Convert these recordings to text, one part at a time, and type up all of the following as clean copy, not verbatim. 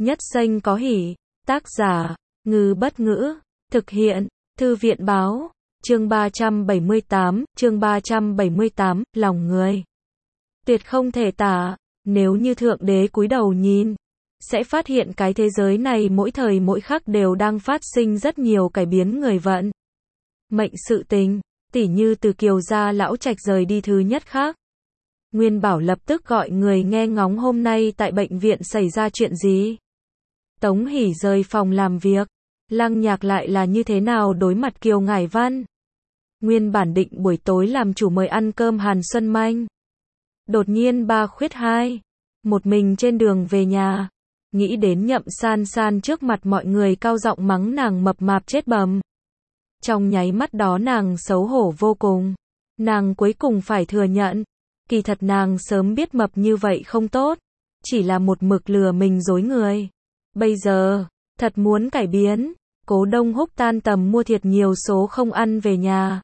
Nhất xanh có hỉ. Tác giả, Ngư Bất Ngữ. Thực hiện, Thư viện Báo. Chương 378, lòng người. Tuyệt không thể tả, nếu như Thượng Đế cúi đầu nhìn, sẽ phát hiện cái thế giới này mỗi thời mỗi khắc đều đang phát sinh rất nhiều cải biến người vận. Mệnh sự tình, tỉ như từ Kiều gia lão trạch rời đi thứ nhất khác. Nguyên Bảo lập tức gọi người nghe ngóng hôm nay tại bệnh viện xảy ra chuyện gì. Tống Hỷ rời phòng làm việc, Lăng Nhạc lại là như thế nào đối mặt Kiều Ngải Văn. Nguyên bản định buổi tối làm chủ mời ăn cơm Hàn Xuân Manh. Đột nhiên 3:02, một mình trên đường về nhà, nghĩ đến Nhậm San San trước mặt mọi người cao giọng mắng nàng mập mạp chết bầm. Trong nháy mắt đó nàng xấu hổ vô cùng. Nàng cuối cùng phải thừa nhận, kỳ thật nàng sớm biết mập như vậy không tốt, chỉ là một mực lừa mình dối người. Bây giờ, thật muốn cải biến, Cố Đông Húc tan tầm mua thiệt nhiều số không ăn về nhà.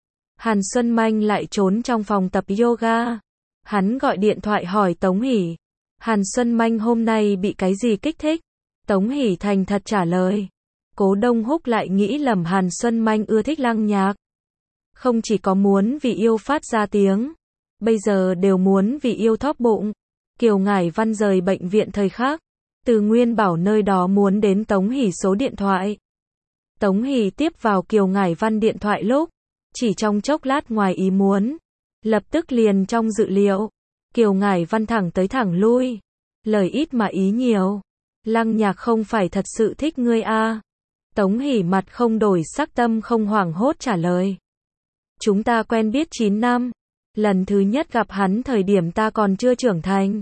Hàn Xuân Manh lại trốn trong phòng tập yoga. Hắn gọi điện thoại hỏi Tống Hỷ, Hàn Xuân Manh hôm nay bị cái gì kích thích? Tống Hỷ thành thật trả lời. Cố Đông Húc lại nghĩ lầm Hàn Xuân Manh ưa thích Lăng Nhạc. Không chỉ có muốn vì yêu phát ra tiếng, bây giờ đều muốn vì yêu thóp bụng. Kiều Ngải Văn rời bệnh viện thời khắc, từ Nguyên Bảo nơi đó muốn đến Tống Hỷ số điện thoại. Tống Hỷ tiếp vào Kiều Ngải Văn điện thoại lúc, chỉ trong chốc lát ngoài ý muốn, lập tức liền trong dự liệu. Kiều Ngải Văn thẳng tới thẳng lui, lời ít mà ý nhiều. Lăng Nhạc không phải thật sự thích ngươi a? Tống Hỷ mặt không đổi sắc tâm không hoảng hốt trả lời. Chúng ta quen biết 9 năm, lần thứ nhất gặp hắn thời điểm ta còn chưa trưởng thành.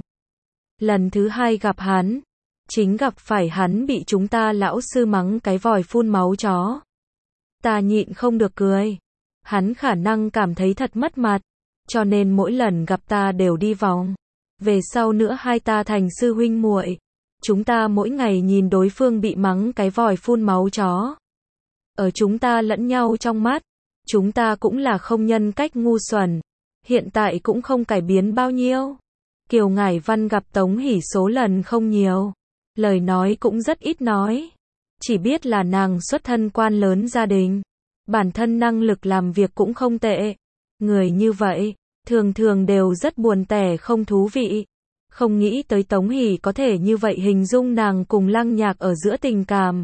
Lần thứ hai gặp hắn, chính gặp phải hắn bị chúng ta lão sư mắng cái vòi phun máu chó. Ta nhịn không được cười. Hắn khả năng cảm thấy thật mất mặt, cho nên mỗi lần gặp ta đều đi vòng. Về sau nữa hai ta thành sư huynh muội. Chúng ta mỗi ngày nhìn đối phương bị mắng cái vòi phun máu chó. Ở chúng ta lẫn nhau trong mắt, chúng ta cũng là không nhân cách ngu xuẩn. Hiện tại cũng không cải biến bao nhiêu. Kiều Ngải Văn gặp Tống Hỷ số lần không nhiều, lời nói cũng rất ít nói. Chỉ biết là nàng xuất thân quan lớn gia đình, bản thân năng lực làm việc cũng không tệ. Người như vậy, thường thường đều rất buồn tẻ không thú vị. Không nghĩ tới Tống Hỷ có thể như vậy hình dung nàng cùng Lăng Nhạc ở giữa tình cảm.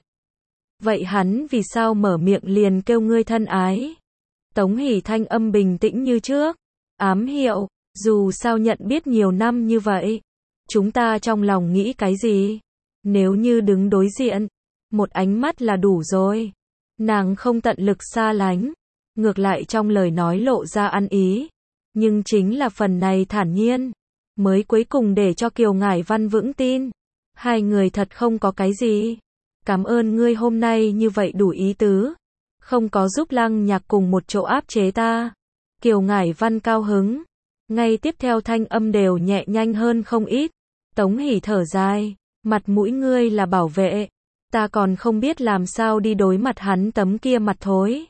Vậy hắn vì sao mở miệng liền kêu ngươi thân ái? Tống Hỷ thanh âm bình tĩnh như trước. Ám hiệu, dù sao nhận biết nhiều năm như vậy, chúng ta trong lòng nghĩ cái gì? Nếu như đứng đối diện, một ánh mắt là đủ rồi. Nàng không tận lực xa lánh, ngược lại trong lời nói lộ ra ăn ý. Nhưng chính là phần này thản nhiên, mới cuối cùng để cho Kiều Ngải Văn vững tin. Hai người thật không có cái gì. Cảm ơn ngươi hôm nay như vậy đủ ý tứ. Không có giúp Lăng Nhạc cùng một chỗ áp chế ta. Kiều Ngải Văn cao hứng. Ngay tiếp theo thanh âm đều nhẹ nhanh hơn không ít. Tống Hỷ thở dài. Mặt mũi ngươi là bảo vệ. Ta còn không biết làm sao đi đối mặt hắn tấm kia mặt thối.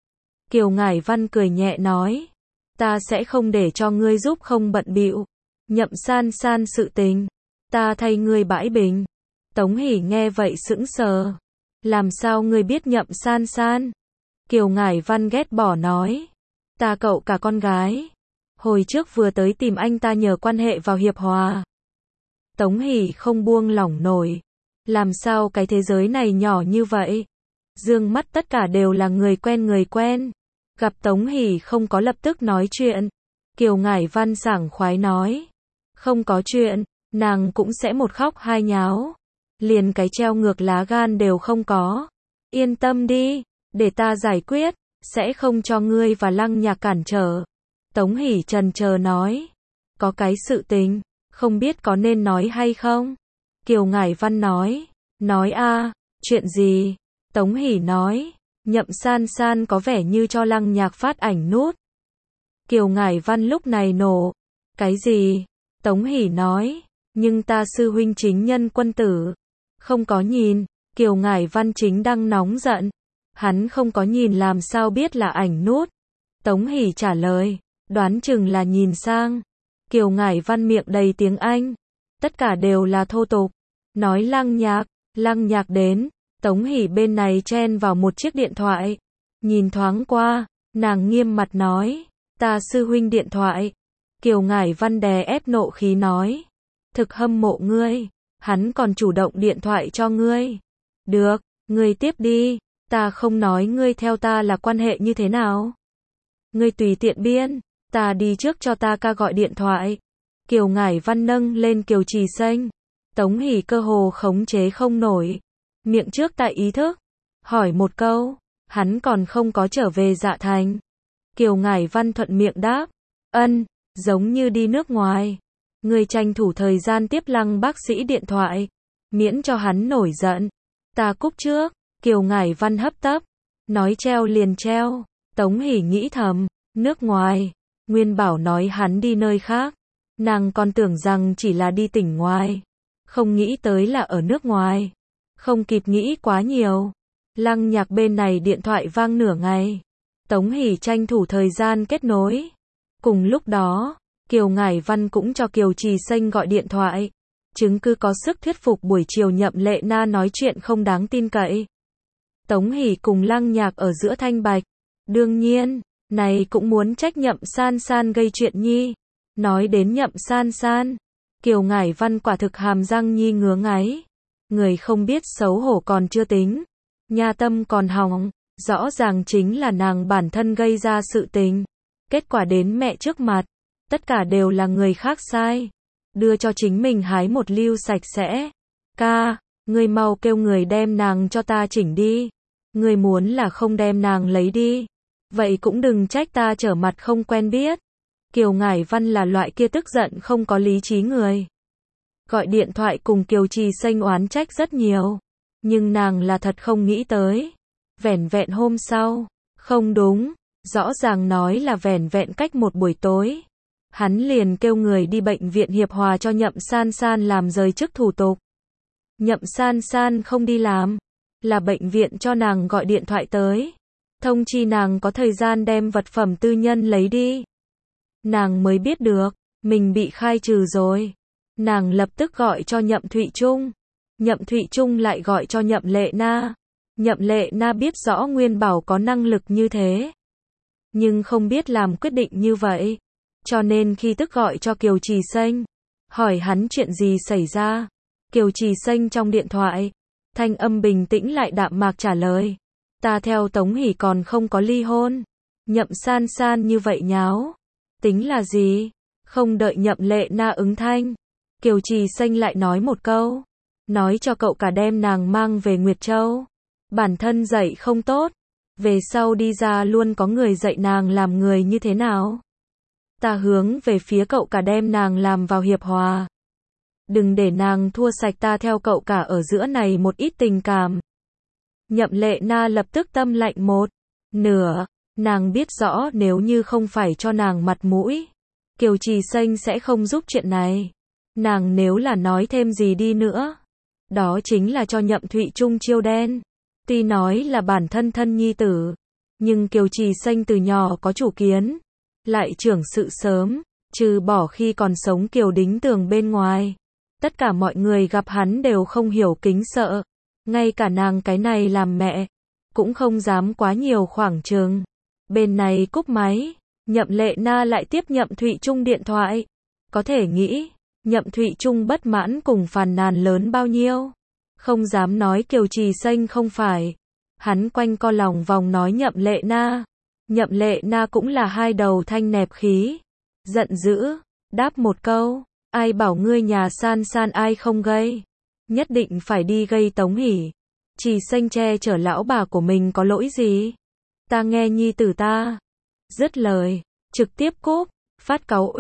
Kiều Ngải Văn cười nhẹ nói. Ta sẽ không để cho ngươi giúp không bận bịu. Nhậm San San sự tình, ta thay ngươi bãi bình. Tống Hỷ nghe vậy sững sờ. Làm sao ngươi biết Nhậm San San? Kiều Ngải Văn ghét bỏ nói. Ta cậu cả con gái. Hồi trước vừa tới tìm anh ta nhờ quan hệ vào hiệp hòa. Tống Hỷ không buông lỏng nổi. Làm sao cái thế giới này nhỏ như vậy? Dương mắt tất cả đều là người quen. Gặp Tống Hỷ không có lập tức nói chuyện. Kiều Ngải Văn sảng khoái nói. Không có chuyện, nàng cũng sẽ một khóc hai nháo. Liền cái treo ngược lá gan đều không có. Yên tâm đi, để ta giải quyết, sẽ không cho ngươi và Lăng Nhạc cản trở. Tống Hỷ chần chờ nói. Có cái sự tình, không biết có nên nói hay không? Kiều Ngải Văn nói. Nói a, chuyện gì? Tống Hỷ nói. Nhậm San San có vẻ như cho Lăng Nhạc phát ảnh nút. Kiều Ngải Văn lúc này nổ. Cái gì? Tống Hỷ nói. Nhưng ta sư huynh chính nhân quân tử. Không có nhìn. Kiều Ngải Văn chính đang nóng giận. Hắn không có nhìn làm sao biết là ảnh nút. Tống Hỷ trả lời. Đoán chừng là nhìn sang. Kiều Ngải Văn miệng đầy tiếng Anh. Tất cả đều là thô tục. nói Lăng Nhạc đến, Tống Hỷ bên này chen vào một chiếc điện thoại, nhìn thoáng qua, nàng nghiêm mặt nói, ta sư huynh điện thoại. Kiều Ngải Văn đè ép nộ khí nói, thực hâm mộ ngươi, hắn còn chủ động điện thoại cho ngươi. Được, ngươi tiếp đi, ta không nói ngươi theo ta là quan hệ như thế nào. Ngươi tùy tiện biên, ta đi trước cho ta ca gọi điện thoại. Kiều Ngải Văn nâng lên Kiều Trì Xanh, Tống Hỷ cơ hồ khống chế không nổi, miệng trước tại ý thức, hỏi một câu, hắn còn không có trở về Dạ Thành. Kiều Ngải Văn thuận miệng đáp, ân, giống như đi nước ngoài. Người tranh thủ thời gian tiếp Lăng bác sĩ điện thoại, miễn cho hắn nổi giận. Ta cúp trước. Kiều Ngải Văn hấp tấp, nói treo liền treo. Tống Hỷ nghĩ thầm, nước ngoài. Nguyên Bảo nói hắn đi nơi khác, nàng còn tưởng rằng chỉ là đi tỉnh ngoài, không nghĩ tới là ở nước ngoài. Không kịp nghĩ quá nhiều, Lăng Nhạc bên này điện thoại vang nửa ngày. Tống Hỷ tranh thủ thời gian kết nối. Cùng lúc đó, Kiều Ngải Văn cũng cho Kiều Trì Xanh gọi điện thoại, chứng cứ có sức thuyết phục buổi chiều Nhậm Lệ Na nói chuyện không đáng tin cậy. Tống Hỷ cùng Lăng Nhạc ở giữa thanh bạch, đương nhiên, này cũng muốn trách Nhậm San San gây chuyện nhi. Nói đến Nhậm San San, Kiều Ngải Văn quả thực hàm răng nhi ngứa ngáy. Người không biết xấu hổ còn chưa tính, nha tâm còn hỏng, rõ ràng chính là nàng bản thân gây ra sự tình. Kết quả đến mẹ trước mặt, tất cả đều là người khác sai, đưa cho chính mình hái một lưu sạch sẽ. Ca, ngươi mau kêu người đem nàng cho ta chỉnh đi. Ngươi muốn là không đem nàng lấy đi, vậy cũng đừng trách ta trở mặt không quen biết. Kiều Ngải Văn là loại kia tức giận không có lý trí người. Gọi điện thoại cùng Kiều Trì Xanh oán trách rất nhiều, nhưng nàng là thật không nghĩ tới. Vẻn vẹn hôm sau, không đúng, rõ ràng nói là vẻn vẹn cách một buổi tối, hắn liền kêu người đi bệnh viện Hiệp Hòa cho Nhậm San San làm rời chức thủ tục. Nhậm San San không đi làm, là bệnh viện cho nàng gọi điện thoại tới, thông chi nàng có thời gian đem vật phẩm tư nhân lấy đi. Nàng mới biết được, mình bị khai trừ rồi. Nàng lập tức gọi cho Nhậm Thụy Trung. Nhậm Thụy Trung lại gọi cho Nhậm Lệ Na. Nhậm Lệ Na biết rõ Nguyên Bảo có năng lực như thế, nhưng không biết làm quyết định như vậy. Cho nên khi tức gọi cho Kiều Trì Xanh, hỏi hắn chuyện gì xảy ra. Kiều Trì Xanh trong điện thoại, thanh âm bình tĩnh lại đạm mạc trả lời. Ta theo Tống Hỷ còn không có ly hôn. Nhậm San San như vậy nháo, tính là gì? Không đợi Nhậm Lệ Na ứng thanh, Kiều Trì Xanh lại nói một câu, nói cho cậu cả đem nàng mang về Nguyệt Châu. Bản thân dạy không tốt, về sau đi ra luôn có người dạy nàng làm người như thế nào. Ta hướng về phía cậu cả đem nàng làm vào Hiệp Hòa. Đừng để nàng thua sạch ta theo cậu cả ở giữa này một ít tình cảm. Nhậm Lệ Na lập tức tâm lạnh một nửa, nàng biết rõ nếu như không phải cho nàng mặt mũi, Kiều Trì Xanh sẽ không giúp chuyện này. Nàng nếu là nói thêm gì đi nữa, đó chính là cho Nhậm Thụy Trung chiêu đen. Tuy nói là bản thân thân nhi tử, nhưng Kiều Trì Xanh từ nhỏ có chủ kiến, lại trưởng sự sớm, trừ bỏ khi còn sống Kiều Đính Tường bên ngoài. Tất cả mọi người gặp hắn đều không hiểu kính sợ, ngay cả nàng cái này làm mẹ, cũng không dám quá nhiều khoảng chừng. Bên này cúp máy, Nhậm Lệ Na lại tiếp Nhậm Thụy Trung điện thoại. Có thể nghĩ, Nhậm Thụy Trung bất mãn cùng phàn nàn lớn bao nhiêu. Không dám nói Kiều Trì Xanh không phải. Hắn quanh co lòng vòng nói Nhậm Lệ Na. Nhậm Lệ Na cũng là hai đầu thanh nẹp khí. Giận dữ, đáp một câu, ai bảo ngươi nhà San San ai không gây. Nhất định phải đi gây Tống Hỷ. Trì Xanh che chở lão bà của mình có lỗi gì? Ta nghe nhi tử ta. Dứt lời, trực tiếp cúp, phát cáu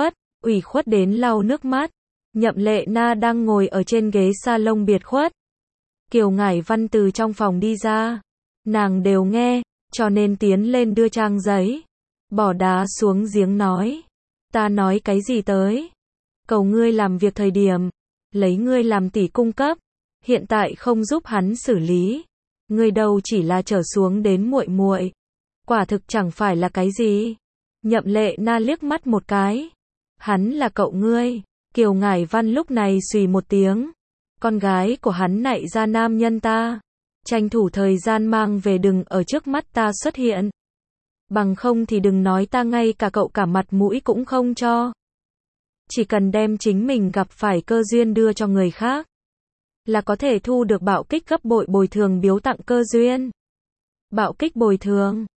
ủy khuất đến lau nước mắt. Nhậm Lệ Na đang ngồi ở trên ghế salon biệt khuất. Kiều Ngải Văn từ trong phòng đi ra, nàng đều nghe, cho nên tiến lên đưa trang giấy, bỏ đá xuống giếng nói. Ta nói cái gì tới? Cầu ngươi làm việc thời điểm, lấy ngươi làm tỷ cung cấp, hiện tại không giúp hắn xử lý. Ngươi đâu chỉ là trở xuống đến muội muội, quả thực chẳng phải là cái gì. Nhậm Lệ Na liếc mắt một cái. Hắn là cậu ngươi. Kiều Ngải Văn lúc này xùy một tiếng, con gái của hắn nạy ra nam nhân ta. Tranh thủ thời gian mang về đừng ở trước mắt ta xuất hiện. Bằng không thì đừng nói ta ngay cả cậu cả mặt mũi cũng không cho. Chỉ cần đem chính mình gặp phải cơ duyên đưa cho người khác, là có thể thu được bạo kích gấp bội bồi thường biếu tặng cơ duyên. Bạo kích bồi thường.